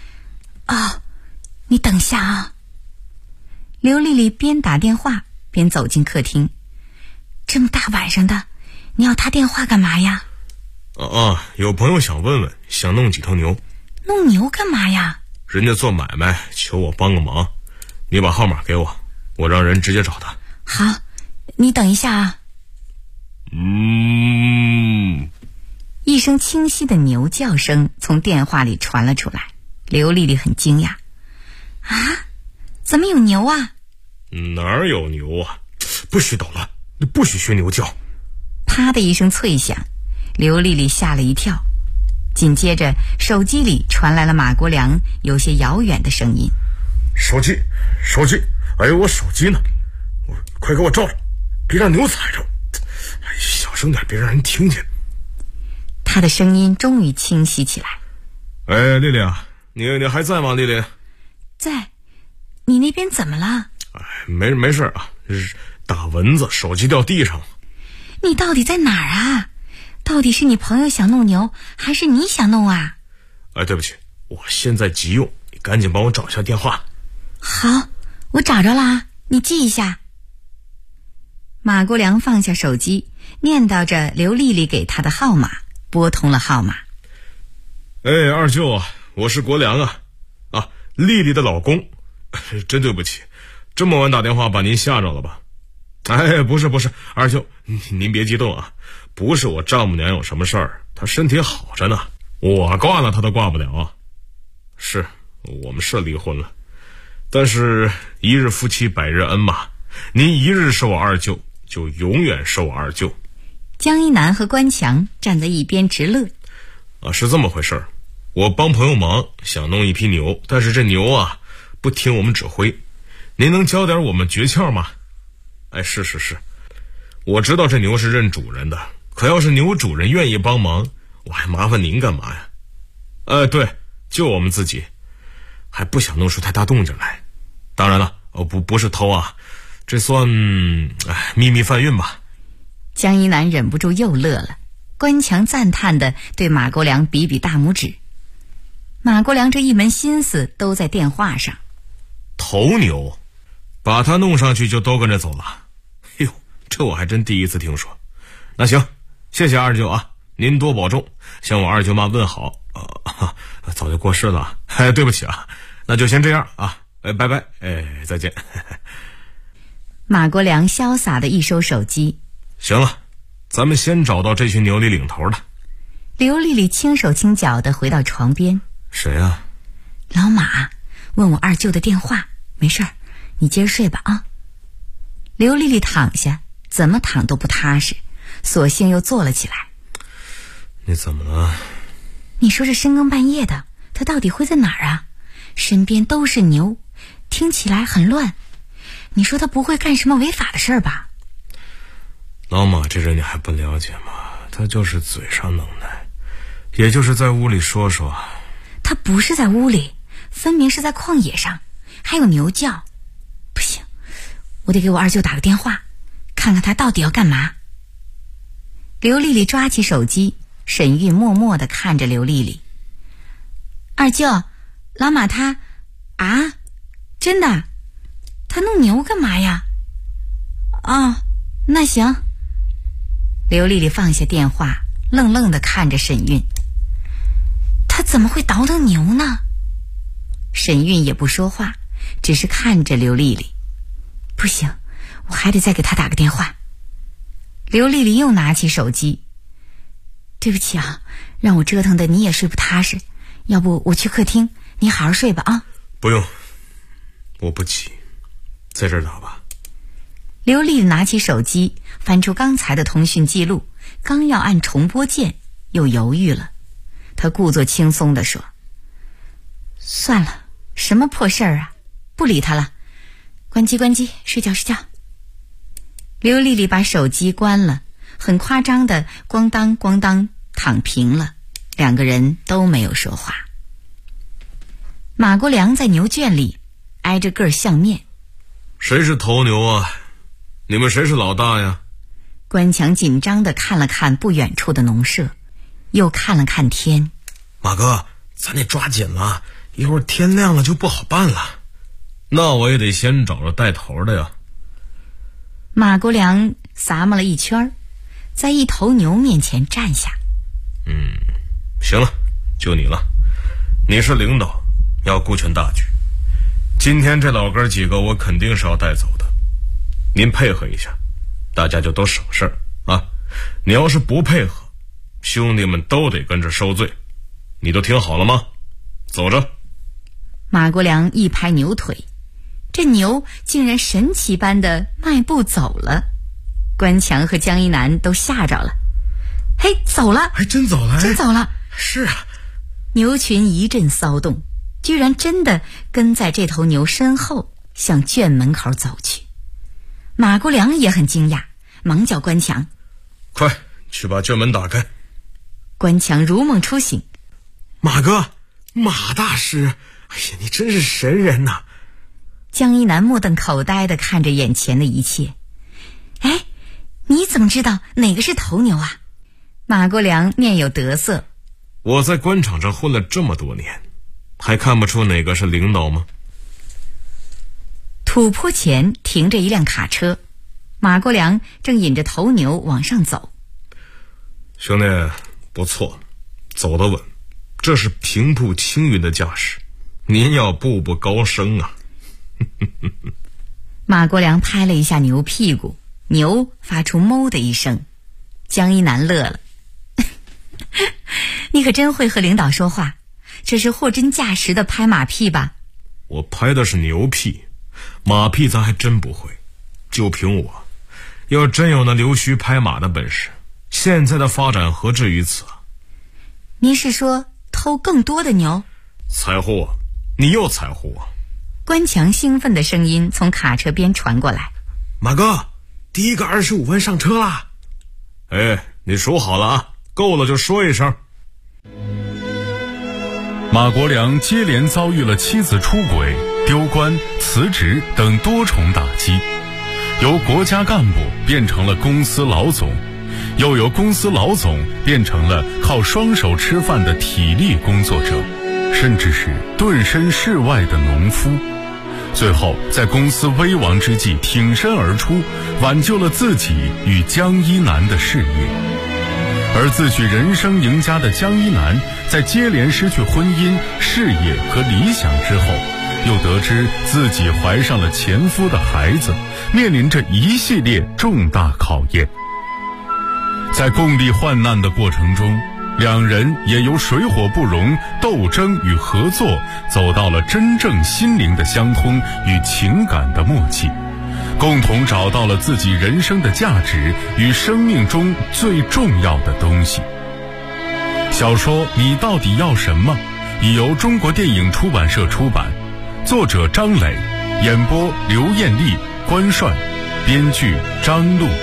Speaker 2: 你等下啊。刘丽丽边打电话边走进客厅。这么大晚上的，你要他电话干嘛呀？
Speaker 14: 有朋友想问问，想弄几头牛。
Speaker 2: 弄牛干嘛呀？
Speaker 14: 人家做买卖，求我帮个忙，你把号码给我，我让人直接找他。
Speaker 2: 好，你等一下啊。一声清晰的牛叫声从电话里传了出来。刘丽丽很惊讶。怎么有牛啊？
Speaker 14: 哪儿有牛啊？不许捣乱，你不许学牛叫。
Speaker 2: 啪的一声脆响，刘丽丽吓了一跳。紧接着手机里传来了马国良有些遥远的声音。
Speaker 14: 手机，哎呦，我手机呢？快给我照着，别让牛踩着。哎，小声点，别让人听见。
Speaker 2: 他的声音终于清晰起来。
Speaker 14: 哎，丽丽啊，你还在吗？丽丽
Speaker 2: 在。你那边怎么了？
Speaker 14: 没事啊，打蚊子，手机掉地上了。
Speaker 2: 你到底在哪儿啊？到底是你朋友想弄牛，还是你想弄啊？
Speaker 14: 对不起，我现在急用，你赶紧帮我找一下电话。
Speaker 2: 好，我找着了，你记一下。马国良放下手机，念叨着刘丽丽给他的号码，拨通了号码。
Speaker 14: 二舅啊，我是国良啊，丽丽的老公。真对不起，这么晚打电话把您吓着了吧？不是，二舅，您别激动啊，不是我丈母娘有什么事儿，她身体好着呢，我挂了她都挂不了啊。是，我们是离婚了，但是一日夫妻百日恩嘛，您一日是我二舅，就永远是我二舅。
Speaker 2: 江一南和关强站在一边直乐。
Speaker 14: 是这么回事儿，我帮朋友忙，想弄一批牛，但是这牛啊不听我们指挥，您能教点我们诀窍吗？是，我知道这牛是认主人的，可要是牛主人愿意帮忙，我还麻烦您干嘛呀？对，就我们自己，还不想弄出太大动静来。当然了，不是偷啊，这算秘密贩运吧。
Speaker 2: 江一南忍不住又乐了，关强赞叹地对马国良比比大拇指。马国良这一门心思都在电话上。
Speaker 14: 头牛，把它弄上去就都跟着走了。这我还真第一次听说。那行，谢谢二舅啊，您多保重，向我二舅妈问好。早就过世了，对不起啊，那就先这样啊，拜拜，再见。
Speaker 2: 马国良潇洒的一收手机。
Speaker 14: 行了，咱们先找到这群牛里领头的。
Speaker 2: 刘丽丽轻手轻脚的回到床边。
Speaker 14: 谁啊？
Speaker 2: 老马，问我二舅的电话，没事儿，你接着睡吧啊。刘丽丽躺下，怎么躺都不踏实，索性又坐了起来。
Speaker 14: 你怎么了？
Speaker 2: 你说这深更半夜的，他到底会在哪儿啊？身边都是牛，听起来很乱。你说他不会干什么违法的事儿吧？
Speaker 14: 老马这人你还不了解吗？他就是嘴上能耐，也就是在屋里说说。
Speaker 2: 他不是在屋里，分明是在旷野上，还有牛叫。不行，我得给我二舅打个电话，看看他到底要干嘛。刘丽丽抓起手机，沈玉默默地看着刘丽丽。二舅，老马他真的？他弄牛干嘛呀？那行， 刘丽丽放下电话，愣愣地看着沈韵。他怎么会倒腾牛呢？沈韵也不说话，只是看着刘丽丽。不行，我还得再给他打个电话。刘丽丽又拿起手机。对不起啊，让我折腾的你也睡不踏实，要不我去客厅，你好好睡吧啊。
Speaker 14: 不用，我不急，在这儿打吧。
Speaker 2: 刘丽丽拿起手机，翻出刚才的通讯记录，刚要按重拨键，又犹豫了。她故作轻松地说：算了，什么破事儿啊，不理他了，关机，睡觉。刘丽丽把手机关了，很夸张的咣当咣当躺平了，两个人都没有说话。马国良在牛圈里挨着个儿相面。
Speaker 14: 谁是头牛啊？你们谁是老大呀？
Speaker 2: 关强紧张地看了看不远处的农舍，又看了看天。
Speaker 15: 马哥，咱得抓紧了，一会儿天亮了就不好办了。
Speaker 14: 那我也得先找着带头的呀。
Speaker 2: 马国良撒摸了一圈，在一头牛面前站下。
Speaker 14: 行了，就你了，你是领导，要顾全大局。今天这老哥几个我肯定是要带走的，您配合一下，大家就都省事儿啊。你要是不配合，兄弟们都得跟着受罪。你都听好了吗？走着。
Speaker 2: 马国良一拍牛腿，这牛竟然神奇般的迈步走了。关强和江一南都吓着了。嘿，走了！
Speaker 15: 还真走了！
Speaker 2: 真走了！
Speaker 15: 是啊。
Speaker 2: 牛群一阵骚动，居然真的跟在这头牛身后向圈门口走去。马国良也很惊讶，忙叫关强：
Speaker 14: 快去把圈门打开。
Speaker 2: 关强如梦初醒：
Speaker 15: 马哥，马大师，哎呀，你真是神人呐！
Speaker 2: 江一南目瞪口呆地看着眼前的一切。哎，你怎么知道哪个是头牛啊？马国良面有得色：
Speaker 14: 我在官场上混了这么多年，还看不出哪个是领导吗？
Speaker 2: 土坡前停着一辆卡车，马国良正引着头牛往上走。
Speaker 14: 兄弟，不错，走得稳，这是平步青云的架势，您要步步高升啊。
Speaker 2: 马国良拍了一下牛屁股，牛发出哞的一声。江一南乐了：你可真会和领导说话，这是货真价实的拍马屁吧？
Speaker 14: 我拍的是牛屁，马屁咱还真不会。就凭我，要真有那溜须拍马的本事，现在的发展何至于此啊？
Speaker 2: 您是说偷更多的牛？
Speaker 14: 财货，你又财货啊！
Speaker 2: 关强兴奋的声音从卡车边传过来：
Speaker 15: 马哥，第一个25万上车啦！
Speaker 14: 哎，你数好了啊，够了就说一声。
Speaker 3: 马国良接连遭遇了妻子出轨、丢官、辞职等多重打击，由国家干部变成了公司老总，又由公司老总变成了靠双手吃饭的体力工作者，甚至是顿身事外的农夫。最后在公司危亡之际挺身而出，挽救了自己与江一南的事业。而自诩人生赢家的江一南，在接连失去婚姻、事业和理想之后，又得知自己怀上了前夫的孩子，面临着一系列重大考验。在共历患难的过程中，两人也由水火不容、斗争与合作，走到了真正心灵的相通与情感的默契，共同找到了自己人生的价值与生命中最重要的东西。小说《你到底要什么》已由中国电影出版社出版，作者张磊，演播刘艳丽、关帅，编剧张璐。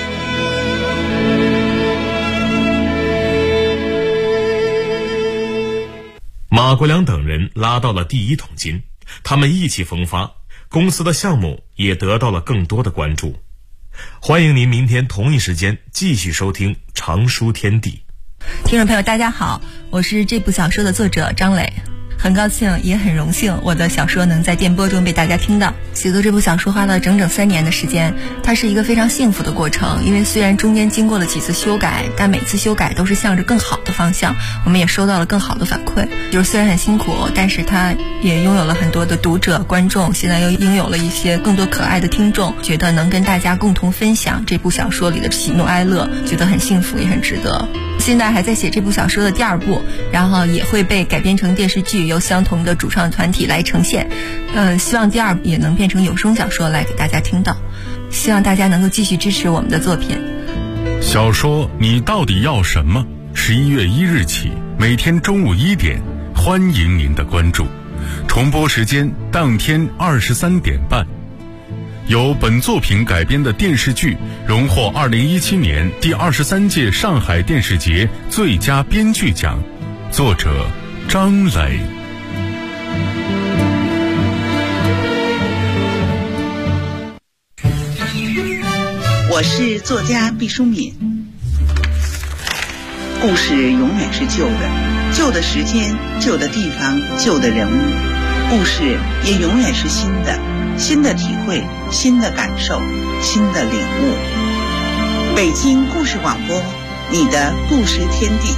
Speaker 14: 马国良等人拉到了第一桶金，他们意气风发，公司的项目也得到了更多的关注。欢迎您明天同一时间继续收听《常书天地》。
Speaker 8: 听众朋友大家好，我是这部小说的作者张磊。 很高兴也很荣幸，我的小说能在电波中被大家听到。写作这部小说花了整整3年的时间，它是一个非常幸福的过程，因为虽然中间经过了几次修改，但每次修改都是向着更好的方向，我们也收到了更好的反馈。就是虽然很辛苦，但是它也拥有了很多的读者观众，现在又拥有了一些更多可爱的听众，觉得能跟大家共同分享这部小说里的喜怒哀乐，觉得很幸福也很值得。现在还在写这部小说的第2部，然后也会被改编成电视剧，由相同的主创团体来呈现。希望第2部也能变成有声小说来给大家听到，希望大家能够继续支持我们的作品。
Speaker 3: 小说你到底要什么？11月1日起，每天中午1点，欢迎您的关注。重播时间当天23点半。由本作品改编的电视剧荣获2017年第23届上海电视节最佳编剧奖，作者张磊。
Speaker 16: 我是作家毕淑敏。故事永远是旧的，旧的时间，旧的地方，旧的人物。故事也永远是新的，新的体会，新的感受，新的领悟。北京故事广播，你的故事天地。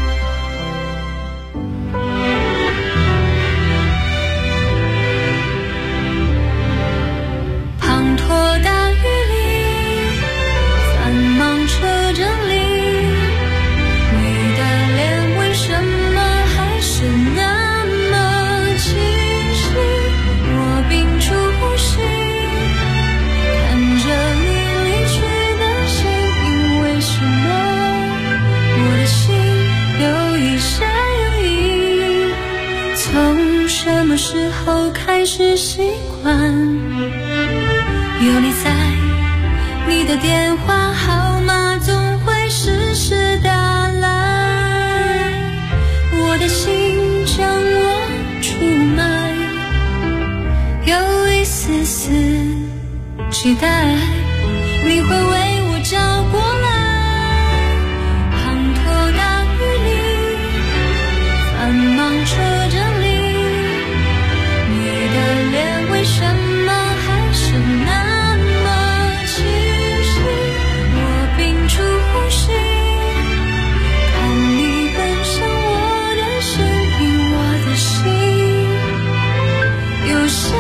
Speaker 17: 滂沱大雨里，繁忙车阵里，你的脸为什么还是那么清晰？我屏住呼吸，看着你离去的身影，为什么我的心有一些犹豫？从什么时候开始习惯有你在，你的电话号码总会时时打来，我的心将我出卖，有一丝丝期待你会为我找过来。滂沱大雨里，繁忙车阵里，你的脸为什么还是那么清晰？我屏住呼吸，看你奔向我的身影，我的心有些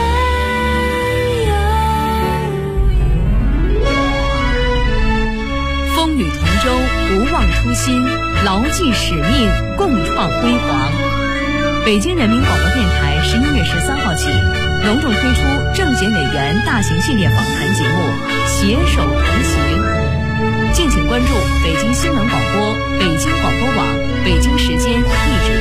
Speaker 12: 风雨同舟，不忘初心，牢记使命，共创辉煌。北京人民广播电台11月13号起隆重推出政协委员大型系列访谈节目《携手同行》，敬请关注北京新闻广播、北京广播网、北京时间一直